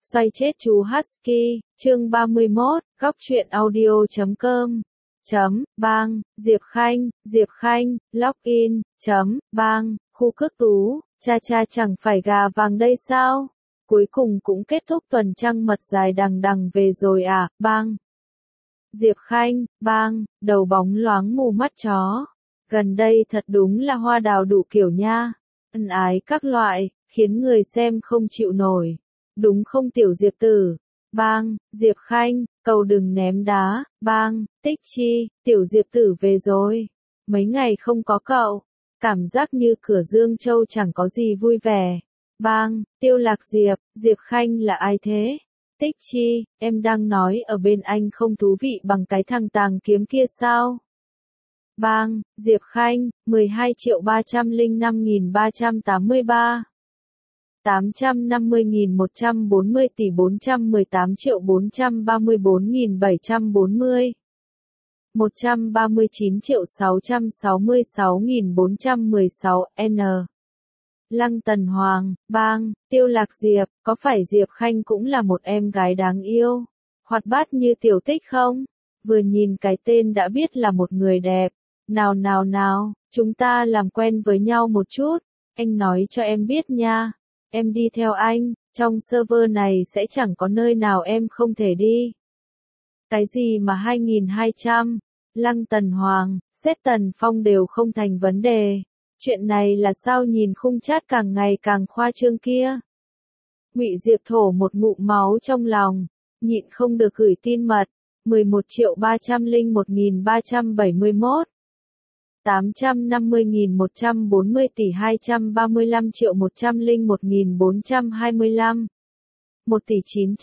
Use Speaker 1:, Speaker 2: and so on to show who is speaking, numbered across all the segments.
Speaker 1: Xoay chết chú Husky, chương 31, góc truyện audio.com. Bang, Diệp Khanh, login, bang, khu cước tú, cha chẳng phải gà vàng đây sao? Cuối cùng cũng kết thúc tuần trăng mật dài đằng đằng về rồi à, bang. Diệp Khanh, bang, đầu bóng loáng mù mắt chó. Gần đây thật đúng là hoa đào đủ kiểu nha. Ân ái các loại, khiến người xem không chịu nổi. Đúng không tiểu Diệp tử? Bang, Diệp Khanh, cầu đừng ném đá, bang, tích chi, tiểu Diệp tử về rồi. Mấy ngày không có cậu, cảm giác như cửa Dương Châu chẳng có gì vui vẻ. Bang, Tiêu Lạc Diệp, Diệp Khanh là ai thế? Tích chi, em đang nói ở bên anh không thú vị bằng cái thằng tàng kiếm kia sao? Bang, Diệp Khanh, 12.305.383. 850.140 tỷ 418.434.740. 139.666.416 N. Lăng Tần Hoàng, bang, Tiêu Lạc Diệp, có phải Diệp Khanh cũng là một em gái đáng yêu, hoạt bát như tiểu Tích không? Vừa nhìn cái tên đã biết là một người đẹp. Nào, chúng ta làm quen với nhau một chút, anh nói cho em biết nha. Em đi theo anh, trong server này sẽ chẳng có nơi nào em không thể đi. Cái gì mà 2.200, Lăng Tần Hoàng, xét Tần Phong đều không thành vấn đề. Chuyện này là sao nhìn khung chat càng ngày càng khoa trương kia. Ngụy Diệp thổ một ngụm máu trong lòng, nhịn không được gửi tin mật. 11.301.371. 850.140 tỷ 235.101.425. 1 tỷ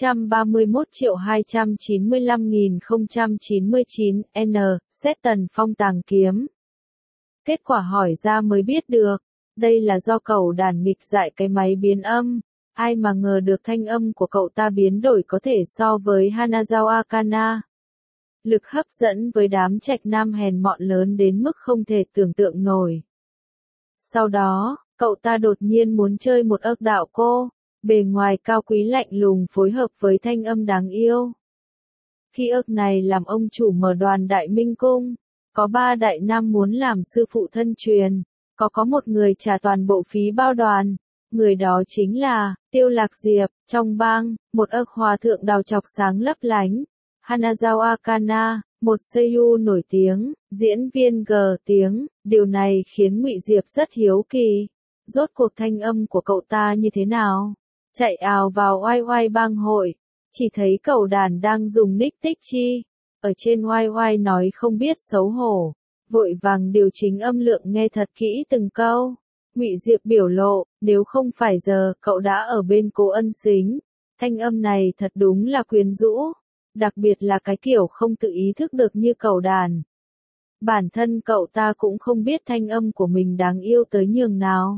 Speaker 1: 931.295.099 N. Xét Tần Phong tàng kiếm. Kết quả hỏi ra mới biết được, đây là do cậu đàn nghịch dại cái máy biến âm. Ai mà ngờ được thanh âm của cậu ta biến đổi có thể so với Hanazawa Akana. Lực hấp dẫn với đám trạch nam hèn mọn lớn đến mức không thể tưởng tượng nổi. Sau đó, cậu ta đột nhiên muốn chơi một ức đạo cô, bề ngoài cao quý lạnh lùng phối hợp với thanh âm đáng yêu. Khi ức này làm ông chủ mở đoàn Đại Minh Cung, có 3 đại nam muốn làm sư phụ thân truyền, có một người trả toàn bộ phí bao đoàn, người đó chính là Tiêu Lạc Diệp. Trong bang, một ức hòa thượng đào chọc sáng lấp lánh. Hanazawa Akana, một seiyuu nổi tiếng, diễn viên G tiếng, điều này khiến Ngụy Diệp rất hiếu kỳ. Rốt cuộc thanh âm của cậu ta như thế nào? Chạy ào vào oai bang hội, chỉ thấy cậu đàn đang dùng nick Tích chi, ở trên oai nói không biết xấu hổ, vội vàng điều chỉnh âm lượng nghe thật kỹ từng câu. Ngụy Diệp biểu lộ, nếu không phải giờ cậu đã ở bên Cố Ân Sính, thanh âm này thật đúng là quyến rũ. Đặc biệt là cái kiểu không tự ý thức được như cậu đàn. Bản thân cậu ta cũng không biết thanh âm của mình đáng yêu tới nhường nào.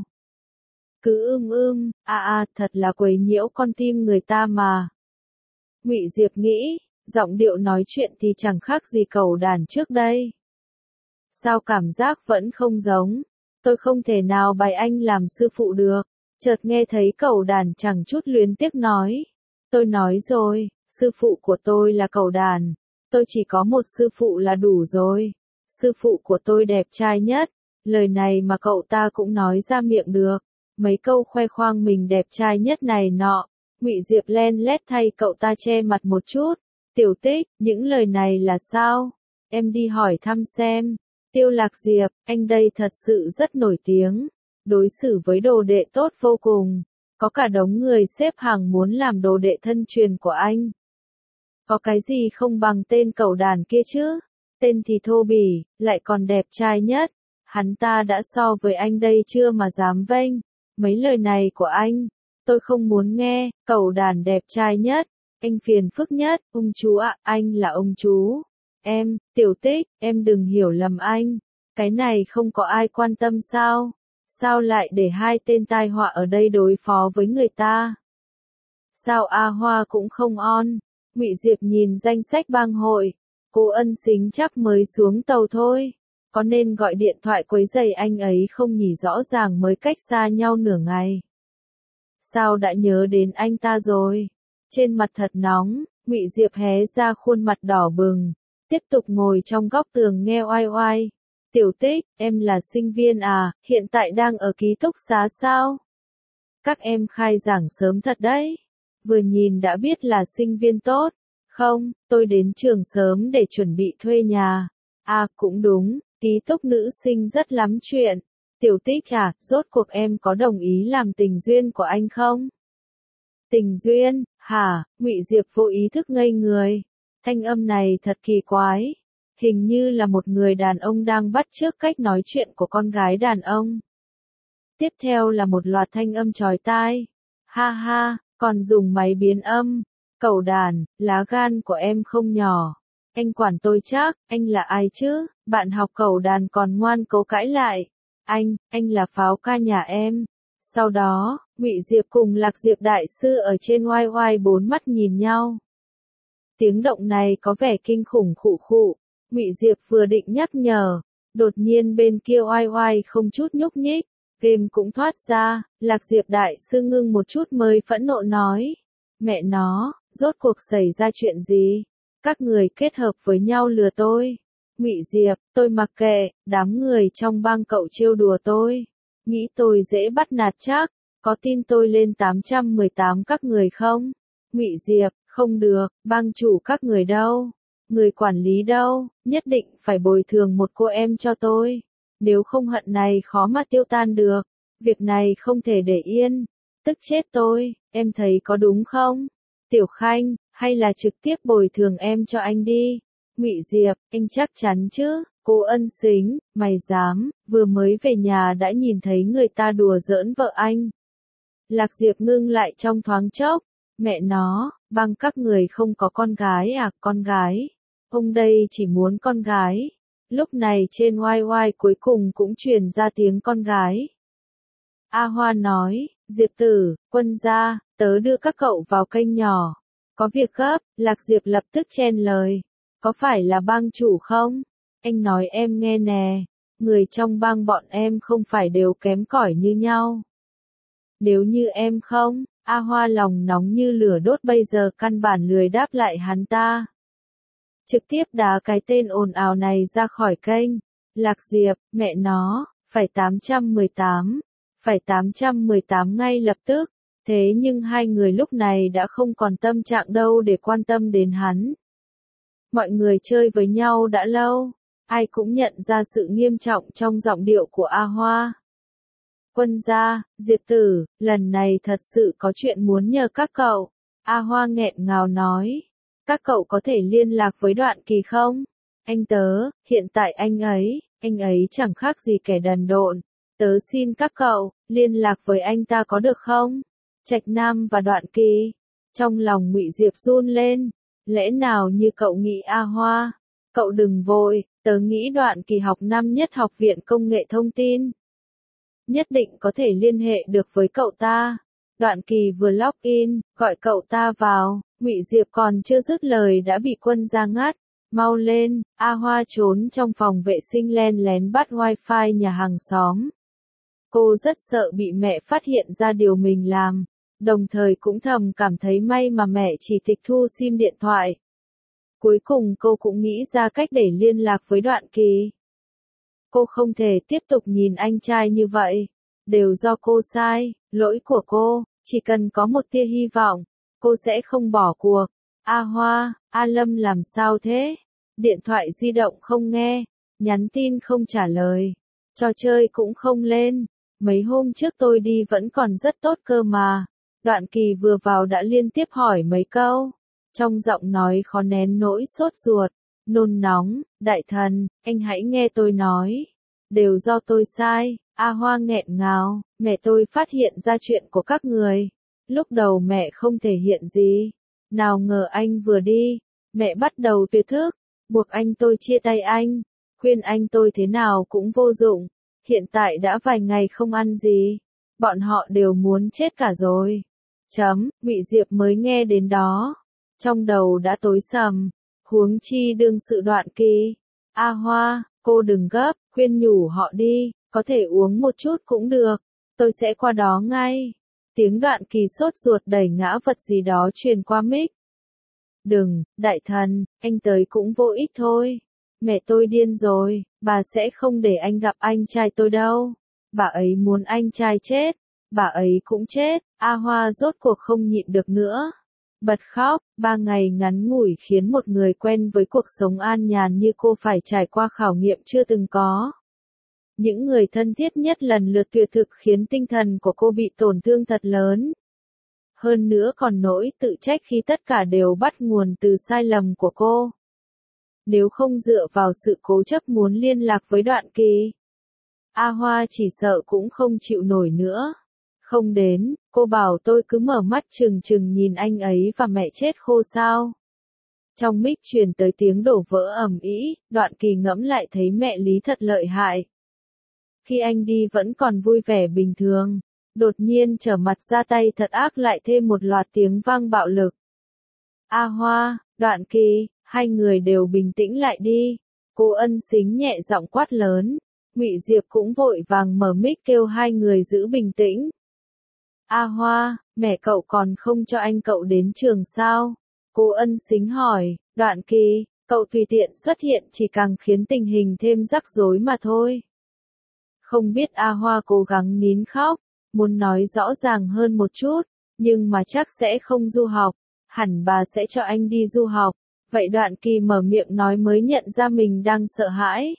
Speaker 1: Cứ thật là quấy nhiễu con tim người ta mà. Ngụy Diệp nghĩ, giọng điệu nói chuyện thì chẳng khác gì cậu đàn trước đây. Sao cảm giác vẫn không giống, tôi không thể nào bày anh làm sư phụ được. Chợt nghe thấy cậu đàn chẳng chút luyến tiếc nói. Tôi nói rồi. Sư phụ của tôi là cậu đàn, tôi chỉ có một sư phụ là đủ rồi. Sư phụ của tôi đẹp trai nhất, lời này mà cậu ta cũng nói ra miệng được. Mấy câu khoe khoang mình đẹp trai nhất này nọ, Ngụy Diệp len lét thay cậu ta che mặt một chút. Tiểu Tích, những lời này là sao? Em đi hỏi thăm xem. Tiêu Lạc Diệp, anh đây thật sự rất nổi tiếng, đối xử với đồ đệ tốt vô cùng. Có cả đống người xếp hàng muốn làm đồ đệ thân truyền của anh. Có cái gì không bằng tên cậu đàn kia chứ? Tên thì thô bỉ, lại còn đẹp trai nhất. Hắn ta đã so với anh đây chưa mà dám vênh. Mấy lời này của anh, tôi không muốn nghe. Cậu đàn đẹp trai nhất, anh phiền phức nhất. Ông chú ạ, anh là ông chú. Em, Tiểu Tích, em đừng hiểu lầm anh. Cái này không có ai quan tâm sao? Sao lại để hai tên tai họa ở đây đối phó với người ta? Sao A Hoa cũng không on? Ngụy Diệp nhìn danh sách bang hội, Cố Ân Sính chắc mới xuống tàu thôi, có nên gọi điện thoại quấy rầy anh ấy không nhỉ, rõ ràng mới cách xa nhau nửa ngày. Sao đã nhớ đến anh ta rồi? Trên mặt thật nóng, Ngụy Diệp hé ra khuôn mặt đỏ bừng, tiếp tục ngồi trong góc tường nghe oai oai. Tiểu Tích, em là sinh viên à, hiện tại đang ở ký túc xá sao? Các em khai giảng sớm thật đấy. Vừa nhìn đã biết là sinh viên tốt. Không, tôi đến trường sớm để chuẩn bị thuê nhà. À cũng đúng, ký túc nữ sinh rất lắm chuyện. Tiểu Tích à, rốt cuộc em có đồng ý làm tình duyên của anh không? Tình duyên, hả? Ngụy Diệp vô ý thức ngây người. Thanh âm này thật kỳ quái. Hình như là một người đàn ông đang bắt chước cách nói chuyện của con gái đàn ông. Tiếp theo là một loạt thanh âm chói tai. Ha ha, còn dùng máy biến âm. Cẩu đàn, lá gan của em không nhỏ. Anh quản tôi chắc, anh là ai chứ? Bạn học cẩu đàn còn ngoan cố cãi lại. Anh là Pháo ca nhà em. Sau đó, Ngụy Diệp cùng Lạc Diệp đại sư ở trên oai oai bốn mắt nhìn nhau. Tiếng động này có vẻ kinh khủng khụ khụ. Ngụy Diệp vừa định nhắc nhở, đột nhiên bên kia oai oai không chút nhúc nhích, game cũng thoát ra, Lạc Diệp đại sư ngưng một chút mới phẫn nộ nói. Mẹ nó, rốt cuộc xảy ra chuyện gì? Các người kết hợp với nhau lừa tôi. Ngụy Diệp, tôi mặc kệ, đám người trong bang cậu trêu đùa tôi. Nghĩ tôi dễ bắt nạt chắc, có tin tôi lên 818 các người không? Ngụy Diệp, không được, bang chủ các người đâu? Người quản lý đâu? Nhất định phải bồi thường một cô em cho tôi. Nếu không hận này khó mà tiêu tan được. Việc này không thể để yên. Tức chết tôi, em thấy có đúng không? Tiểu Khanh, hay là trực tiếp bồi thường em cho anh đi? Ngụy Diệp, anh chắc chắn chứ? Cô Ân Sính, mày dám, vừa mới về nhà đã nhìn thấy người ta đùa giỡn vợ anh. Lạc Diệp ngưng lại trong thoáng chốc. Mẹ nó, bang các người không có con gái à, con gái. Ông đây chỉ muốn con gái. Lúc này trên oai oai cuối cùng cũng truyền ra tiếng con gái. A Hoa nói, Diệp tử, Quân gia, tớ đưa các cậu vào kênh nhỏ. Có việc gấp, Lạc Diệp lập tức chen lời. Có phải là bang chủ không? Anh nói em nghe nè, người trong bang bọn em không phải đều kém cỏi như nhau. Nếu như em không, A Hoa lòng nóng như lửa đốt bây giờ căn bản lười đáp lại hắn ta. Trực tiếp đá cái tên ồn ào này ra khỏi kênh. Lạc Diệp, mẹ nó, phải 818. Phải 818 ngay lập tức. Thế nhưng hai người lúc này đã không còn tâm trạng đâu để quan tâm đến hắn. Mọi người chơi với nhau đã lâu. Ai cũng nhận ra sự nghiêm trọng trong giọng điệu của A Hoa. Quân gia, Diệp tử, lần này thật sự có chuyện muốn nhờ các cậu. A Hoa nghẹn ngào nói. Các cậu có thể liên lạc với Đoạn Kỳ không? Anh tớ, hiện tại anh ấy chẳng khác gì kẻ đần độn. Tớ xin các cậu, liên lạc với anh ta có được không? Trạch Nam và Đoạn Kỳ. Trong lòng Ngụy Diệp run lên. Lẽ nào như cậu nghĩ A Hoa? Cậu đừng vội, tớ nghĩ Đoạn Kỳ học năm nhất Học viện Công nghệ Thông tin. Nhất định có thể liên hệ được với cậu ta. Đoạn Kỳ vừa login, gọi cậu ta vào, Ngụy Diệp còn chưa dứt lời đã bị Quân gia ngắt. Mau lên, A Hoa trốn trong phòng vệ sinh len lén bắt wifi nhà hàng xóm. Cô rất sợ bị mẹ phát hiện ra điều mình làm, đồng thời cũng thầm cảm thấy may mà mẹ chỉ tịch thu sim điện thoại. Cuối cùng cô cũng nghĩ ra cách để liên lạc với Đoạn Kỳ. Cô không thể tiếp tục nhìn anh trai như vậy. Đều do cô sai, lỗi của cô, chỉ cần có một tia hy vọng, cô sẽ không bỏ cuộc. A Hoa, A Lâm làm sao thế? Điện thoại di động không nghe, nhắn tin không trả lời, trò chơi cũng không lên. Mấy hôm trước tôi đi vẫn còn rất tốt cơ mà. Đoạn Kỳ vừa vào đã liên tiếp hỏi mấy câu. Trong giọng nói khó nén nỗi sốt ruột, nôn nóng, đại thần, anh hãy nghe tôi nói. Đều do tôi sai. A Hoa nghẹn ngào, mẹ tôi phát hiện ra chuyện của các người. Lúc đầu mẹ không thể hiện gì. Nào ngờ anh vừa đi, mẹ bắt đầu tuyệt thức, buộc anh tôi chia tay anh, khuyên anh tôi thế nào cũng vô dụng. Hiện tại đã vài ngày không ăn gì, bọn họ đều muốn chết cả rồi. Ngụy Diệp mới nghe đến đó, trong đầu đã tối sầm, huống chi đương sự Đoạn Kỳ. A Hoa, cô đừng gấp, khuyên nhủ họ đi, có thể uống một chút cũng được, tôi sẽ qua đó ngay. Tiếng Đoạn Kỳ sốt ruột đẩy ngã vật gì đó truyền qua mic. Đừng, đại thần, anh tới cũng vô ích thôi. Mẹ tôi điên rồi, bà sẽ không để anh gặp anh trai tôi đâu. Bà ấy muốn anh trai chết, bà ấy cũng chết. A Hoa rốt cuộc không nhịn được nữa. Bật khóc, 3 ngày ngắn ngủi khiến một người quen với cuộc sống an nhàn như cô phải trải qua khảo nghiệm chưa từng có. Những người thân thiết nhất lần lượt tuyệt thực khiến tinh thần của cô bị tổn thương thật lớn. Hơn nữa còn nỗi tự trách khi tất cả đều bắt nguồn từ sai lầm của cô. Nếu không dựa vào sự cố chấp muốn liên lạc với Đoạn Kỳ, A Hoa chỉ sợ cũng không chịu nổi nữa. Không đến, cô bảo tôi cứ mở mắt trừng trừng nhìn anh ấy và mẹ chết khô sao. Trong mic truyền tới tiếng đổ vỡ ầm ĩ, Đoạn Kỳ ngẫm lại thấy mẹ Lý thật lợi hại. Khi anh đi vẫn còn vui vẻ bình thường, đột nhiên trở mặt ra tay thật ác lại thêm một loạt tiếng vang bạo lực. A Hoa, Đoạn Kỳ, hai người đều bình tĩnh lại đi. Cô Ân Sính nhẹ giọng quát lớn. Ngụy Diệp cũng vội vàng mở mic kêu hai người giữ bình tĩnh. A Hoa, mẹ cậu còn không cho anh cậu đến trường sao? Cô Ân Sính hỏi. Đoạn Kỳ, cậu tùy tiện xuất hiện chỉ càng khiến tình hình thêm rắc rối mà thôi. Không biết A Hoa cố gắng nín khóc, muốn nói rõ ràng hơn một chút, nhưng mà chắc sẽ không du học, hẳn bà sẽ cho anh đi du học. Vậy Đoạn Kỳ mở miệng nói mới nhận ra mình đang sợ hãi.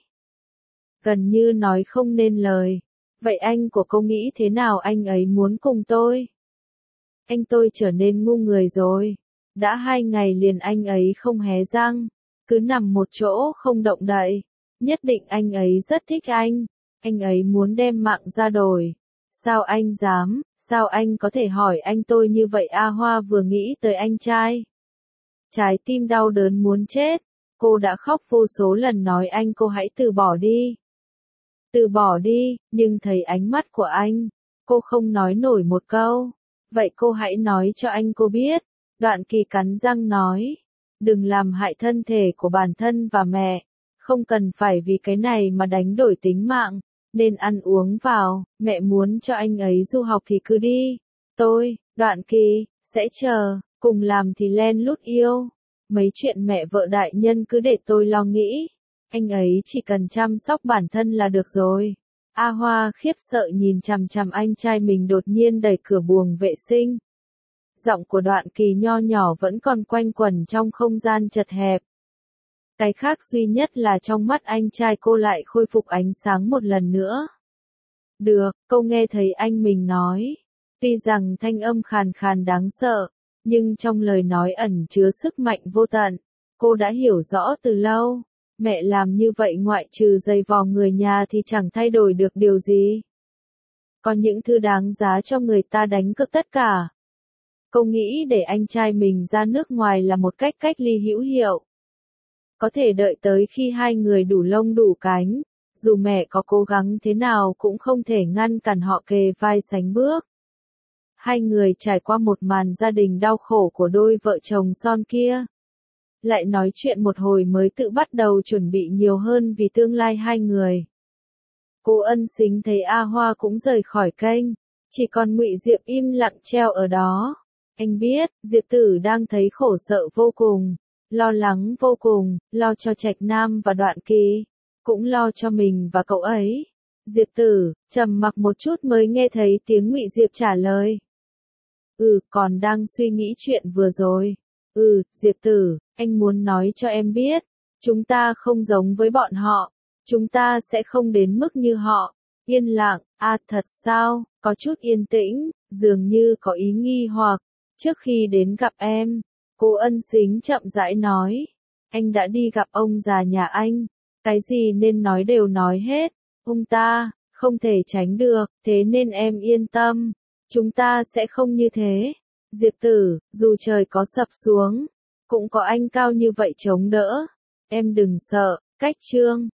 Speaker 1: Gần như nói không nên lời. Vậy anh của cô nghĩ thế nào anh ấy muốn cùng tôi? Anh tôi trở nên ngu người rồi. Đã 2 ngày liền anh ấy không hé răng, cứ nằm một chỗ không động đậy. Nhất định anh ấy rất thích anh ấy muốn đem mạng ra đổi. Sao anh dám, sao anh có thể hỏi anh tôi như vậy? A Hoa vừa nghĩ tới anh trai, trái tim đau đớn muốn chết. Cô đã khóc vô số lần nói anh cô hãy từ bỏ đi. Từ bỏ đi, nhưng thấy ánh mắt của anh, cô không nói nổi một câu. Vậy cô hãy nói cho anh cô biết. Đoạn Kỳ cắn răng nói. Đừng làm hại thân thể của bản thân và mẹ. Không cần phải vì cái này mà đánh đổi tính mạng. Nên ăn uống vào, mẹ muốn cho anh ấy du học thì cứ đi. Tôi, Đoạn Kỳ, sẽ chờ, cùng làm thì len lút yêu. Mấy chuyện mẹ vợ đại nhân cứ để tôi lo nghĩ. Anh ấy chỉ cần chăm sóc bản thân là được rồi. A Hoa khiếp sợ nhìn chằm chằm anh trai mình đột nhiên đẩy cửa buồng vệ sinh. Giọng của Đoạn Kỳ nho nhỏ vẫn còn quanh quẩn trong không gian chật hẹp. Cái khác duy nhất là trong mắt anh trai cô lại khôi phục ánh sáng một lần nữa. Được, cô nghe thấy anh mình nói. Tuy rằng thanh âm khàn khàn đáng sợ, nhưng trong lời nói ẩn chứa sức mạnh vô tận. Cô đã hiểu rõ từ lâu. Mẹ làm như vậy ngoại trừ giày vò người nhà thì chẳng thay đổi được điều gì. Có những thứ đáng giá cho người ta đánh cược tất cả. Cô nghĩ để anh trai mình ra nước ngoài là một cách ly hữu hiệu. Có thể đợi tới khi hai người đủ lông đủ cánh, dù mẹ có cố gắng thế nào cũng không thể ngăn cản họ kề vai sánh bước. Hai người trải qua một màn gia đình đau khổ của đôi vợ chồng son kia. Lại nói chuyện một hồi mới tự bắt đầu chuẩn bị nhiều hơn vì tương lai hai người. Cô Ân Sính thấy A Hoa cũng rời khỏi kênh, chỉ còn Ngụy Diệp im lặng treo ở đó. Anh biết, Diệp Tử đang thấy khổ sợ vô cùng, lo lắng vô cùng, lo cho Trạch Nam và Đoạn Kỳ, cũng lo cho mình và cậu ấy. Diệp Tử trầm mặc một chút mới nghe thấy tiếng Ngụy Diệp trả lời. Còn đang suy nghĩ chuyện vừa rồi. Diệp Tử, anh muốn nói cho em biết, chúng ta không giống với bọn họ, chúng ta sẽ không đến mức như họ. Yên lặng, thật sao, có chút yên tĩnh, dường như có ý nghi hoặc. Trước khi đến gặp em, cô Ân Sính chậm rãi nói, anh đã đi gặp ông già nhà anh, cái gì nên nói đều nói hết, ông ta, không thể tránh được, thế nên em yên tâm, chúng ta sẽ không như thế. Diệp Tử, dù trời có sập xuống, cũng có anh cao như vậy chống đỡ, em đừng sợ. Cách chương